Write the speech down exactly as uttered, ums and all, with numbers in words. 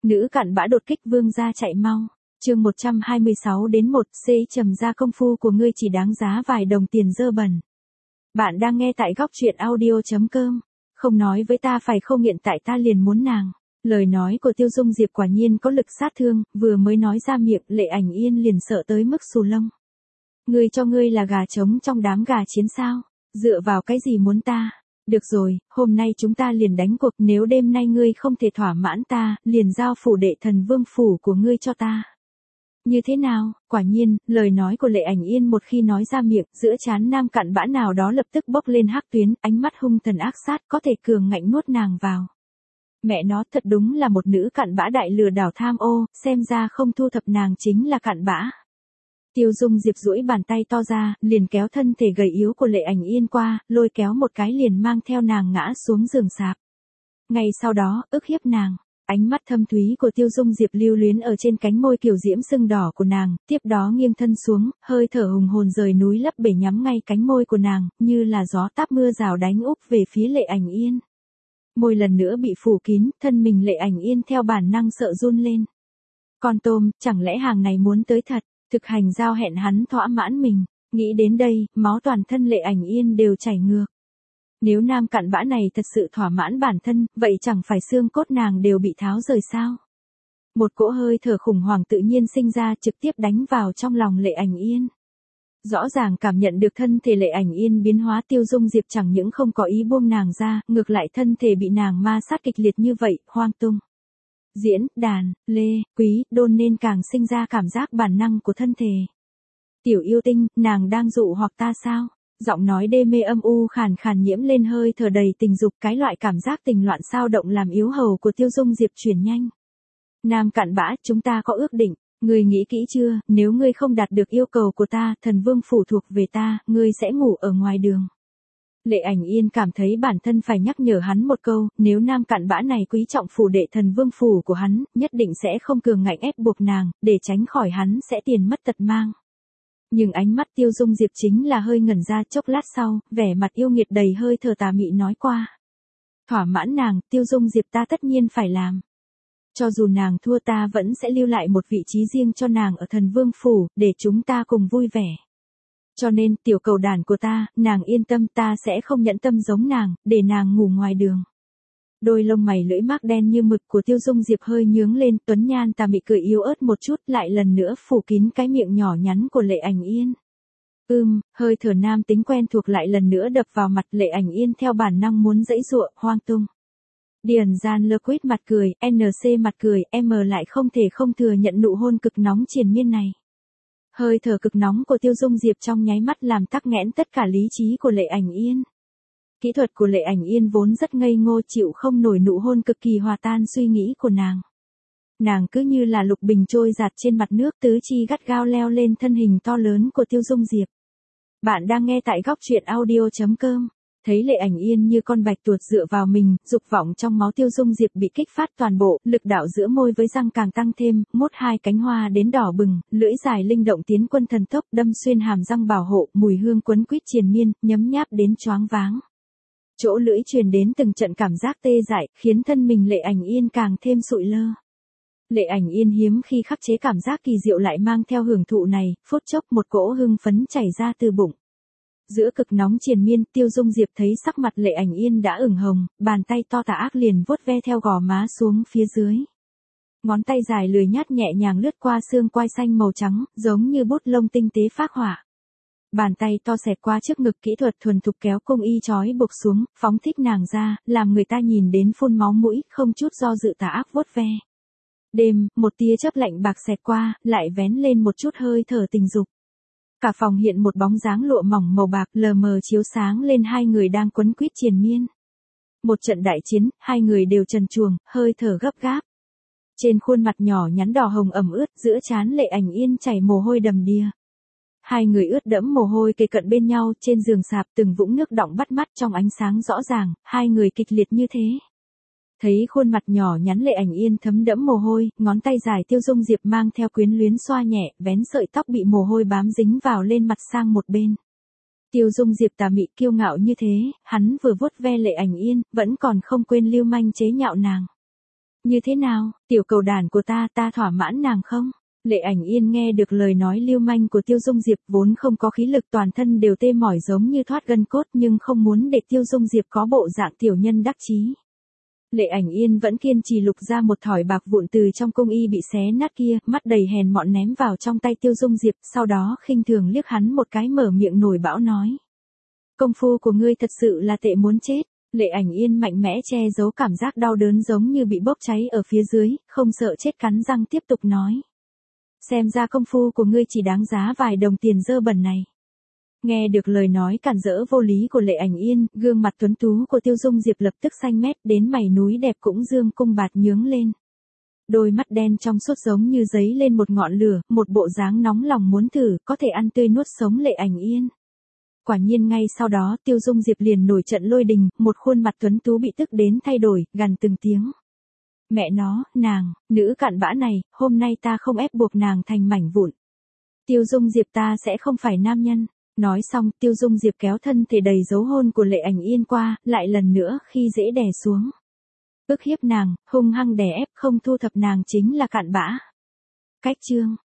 Nữ cặn bã đột kích vương gia chạy mau. Chương một trăm hai mươi sáu đến một C trầm ra công phu của ngươi chỉ đáng giá vài đồng tiền dơ bẩn. Bạn đang nghe tại góc truyện audio chấm com. Không nói với ta phải không hiện tại ta liền muốn nàng. Lời nói của Tiêu Dung Diệp quả nhiên có lực sát thương, vừa mới nói ra miệng Lệ Ảnh Yên liền sợ tới mức xù lông. Ngươi cho ngươi là gà trống trong đám gà chiến sao? Dựa vào cái gì muốn ta? Được rồi, hôm nay chúng ta liền đánh cuộc, nếu đêm nay ngươi không thể thỏa mãn ta, liền giao phủ đệ thần vương phủ của ngươi cho ta. Như thế nào? Quả nhiên, lời nói của Lệ Ảnh Yên một khi nói ra miệng, giữa trán nam cặn bã nào đó lập tức bốc lên hắc tuyến, ánh mắt hung thần ác sát, có thể cường ngạnh nuốt nàng vào. Mẹ nó thật đúng là một nữ cặn bã đại lừa đảo tham ô, xem ra không thu thập nàng chính là cặn bã. Tiêu Dung Diệp duỗi bàn tay to ra, liền kéo thân thể gầy yếu của Lệ Ảnh Yên qua, lôi kéo một cái liền mang theo nàng ngã xuống giường sạp. Ngay sau đó, ức hiếp nàng. Ánh mắt thâm thúy của Tiêu Dung Diệp lưu luyến ở trên cánh môi kiều diễm sưng đỏ của nàng, tiếp đó nghiêng thân xuống, hơi thở hùng hồn rời núi lấp bể nhắm ngay cánh môi của nàng, như là gió táp mưa rào đánh úp về phía Lệ Ảnh Yên. Môi lần nữa bị phủ kín, thân mình Lệ Ảnh Yên theo bản năng sợ run lên. Con tôm, chẳng lẽ hàng này muốn tới thật? Thực hành giao hẹn hắn thỏa mãn mình, nghĩ đến đây, máu toàn thân Lệ Ảnh Yên đều chảy ngược. Nếu nam cặn bã này thật sự thỏa mãn bản thân, vậy chẳng phải xương cốt nàng đều bị tháo rời sao? Một cỗ hơi thở khủng hoảng tự nhiên sinh ra trực tiếp đánh vào trong lòng Lệ Ảnh Yên. Rõ ràng cảm nhận được thân thể Lệ Ảnh Yên biến hóa, Tiêu Dung Diệp chẳng những không có ý buông nàng ra, ngược lại thân thể bị nàng ma sát kịch liệt như vậy, hoang tung. Diễn, đàn, lê, quý, đôn nên càng sinh ra cảm giác bản năng của thân thể. Tiểu yêu tinh, nàng đang dụ hoặc ta sao? Giọng nói đê mê âm u khàn khàn nhiễm lên hơi thở đầy tình dục, cái loại cảm giác tình loạn sao động làm yếu hầu của Tiêu Dung Diệp chuyển nhanh. Nam cặn bã, chúng ta có ước định, ngươi nghĩ kỹ chưa, nếu ngươi không đạt được yêu cầu của ta, thần vương phủ thuộc về ta, ngươi sẽ ngủ ở ngoài đường. Lệ Ảnh Yên cảm thấy bản thân phải nhắc nhở hắn một câu, nếu nam cặn bã này quý trọng phủ đệ thần vương phủ của hắn, nhất định sẽ không cường ngạnh ép buộc nàng, để tránh khỏi hắn sẽ tiền mất tật mang. Nhưng ánh mắt Tiêu Dung Diệp chính là hơi ngẩn ra, chốc lát sau, vẻ mặt yêu nghiệt đầy hơi thở tà mị nói qua. Thỏa mãn nàng, Tiêu Dung Diệp ta tất nhiên phải làm. Cho dù nàng thua ta vẫn sẽ lưu lại một vị trí riêng cho nàng ở thần vương phủ, để chúng ta cùng vui vẻ. Cho nên, tiểu cầu đàn của ta, nàng yên tâm, ta sẽ không nhẫn tâm giống nàng, để nàng ngủ ngoài đường. Đôi lông mày lưỡi mác đen như mực của Tiêu Dung Diệp hơi nhướng lên, tuấn nhan tà mị cười yếu ớt một chút, lại lần nữa phủ kín cái miệng nhỏ nhắn của Lệ Ảnh Yên. Ưm, hơi thở nam tính quen thuộc lại lần nữa đập vào mặt Lệ Ảnh Yên theo bản năng muốn giãy giụa, hoang tung. Điền Gian lơ quýt mặt cười, en xê mặt cười, em lại không thể không thừa nhận nụ hôn cực nóng triền miên này. Hơi thở cực nóng của Tiêu Dung Diệp trong nháy mắt làm tắc nghẽn tất cả lý trí của Lệ Ảnh Yên. Kỹ thuật của Lệ Ảnh Yên vốn rất ngây ngô, chịu không nổi nụ hôn cực kỳ hòa tan suy nghĩ của nàng. Nàng cứ như là lục bình trôi giạt trên mặt nước, tứ chi gắt gao leo lên thân hình to lớn của Tiêu Dung Diệp. Bạn đang nghe tại góc truyện audio chấm com. Thấy Lệ Ảnh Yên như con bạch tuột dựa vào mình, dục vọng trong máu Tiêu Dung Diệp bị kích phát toàn bộ, lực đạo giữa môi với răng càng tăng thêm, mốt hai cánh hoa đến đỏ bừng, lưỡi dài linh động tiến quân thần tốc đâm xuyên hàm răng bảo hộ, mùi hương quấn quýt triền miên, nhấm nháp đến choáng váng. Chỗ lưỡi truyền đến từng trận cảm giác tê dại, khiến thân mình Lệ Ảnh Yên càng thêm sụi lơ. Lệ Ảnh Yên hiếm khi khắc chế cảm giác kỳ diệu lại mang theo hưởng thụ này, phút chốc một cỗ hưng phấn chảy ra từ bụng. Giữa cực nóng triền miên, Tiêu Dung Diệp thấy sắc mặt Lệ Ảnh Yên đã ửng hồng, bàn tay to tà ác liền vuốt ve theo gò má xuống phía dưới. Ngón tay dài lười nhát nhẹ nhàng lướt qua xương quai xanh màu trắng, giống như bút lông tinh tế phác họa. Bàn tay to xẹt qua trước ngực, kỹ thuật thuần thục kéo cung y trói buộc xuống, phóng thích nàng ra, làm người ta nhìn đến phun máu mũi, không chút do dự tà ác vuốt ve. Đêm, một tia chớp lạnh bạc xẹt qua, lại vén lên một chút hơi thở tình dục. Cả phòng hiện một bóng dáng lụa mỏng màu bạc lờ mờ chiếu sáng lên hai người đang quấn quýt triền miên. Một trận đại chiến, hai người đều trần truồng, hơi thở gấp gáp. Trên khuôn mặt nhỏ nhắn đỏ hồng ẩm ướt, giữa trán Lệ Ảnh Yên chảy mồ hôi đầm đìa. Hai người ướt đẫm mồ hôi kề cận bên nhau trên giường sạp, từng vũng nước đọng bắt mắt trong ánh sáng rõ ràng, hai người kịch liệt như thế. Thấy khuôn mặt nhỏ nhắn Lệ Ảnh Yên thấm đẫm mồ hôi, ngón tay dài Tiêu Dung Diệp mang theo quyến luyến xoa nhẹ, vén sợi tóc bị mồ hôi bám dính vào lên mặt sang một bên. Tiêu Dung Diệp tà mị kiêu ngạo như thế, hắn vừa vuốt ve Lệ Ảnh Yên, vẫn còn không quên lưu manh chế nhạo nàng. Như thế nào, tiểu cầu đàn của ta, ta thỏa mãn nàng không? Lệ Ảnh Yên nghe được lời nói lưu manh của Tiêu Dung Diệp vốn không có khí lực toàn thân đều tê mỏi giống như thoát gân cốt nhưng không muốn để Tiêu Dung Diệp có bộ dạng tiểu nhân đắc chí. Lệ Ảnh Yên vẫn kiên trì lục ra một thỏi bạc vụn từ trong cung y bị xé nát kia, mắt đầy hèn mọn ném vào trong tay Tiêu Dung Diệp, sau đó khinh thường liếc hắn một cái mở miệng nổi bão nói. Công phu của ngươi thật sự là tệ muốn chết. Lệ Ảnh Yên mạnh mẽ che giấu cảm giác đau đớn giống như bị bốc cháy ở phía dưới, không sợ chết cắn răng tiếp tục nói. Xem ra công phu của ngươi chỉ đáng giá vài đồng tiền dơ bẩn này. Nghe được lời nói cản rỡ vô lý của Lệ Ảnh Yên, gương mặt tuấn tú của Tiêu Dung Diệp lập tức xanh mét đến mày núi đẹp cũng dương cung bạt nhướng lên. Đôi mắt đen trong suốt giống như giấy lên một ngọn lửa, một bộ dáng nóng lòng muốn thử, có thể ăn tươi nuốt sống Lệ Ảnh Yên. Quả nhiên ngay sau đó Tiêu Dung Diệp liền nổi trận lôi đình, một khuôn mặt tuấn tú bị tức đến thay đổi, gằn từng tiếng. Mẹ nó, nàng, nữ cặn bã này, hôm nay ta không ép buộc nàng thành mảnh vụn. Tiêu Dung Diệp ta sẽ không phải nam nhân. Nói xong Tiêu Dung Diệp kéo thân thể đầy dấu hôn của Lệ Ảnh Yên qua, lại lần nữa khi dễ đè xuống. Ức hiếp nàng, hung hăng đè ép không thu thập nàng chính là cặn bã. Cách chương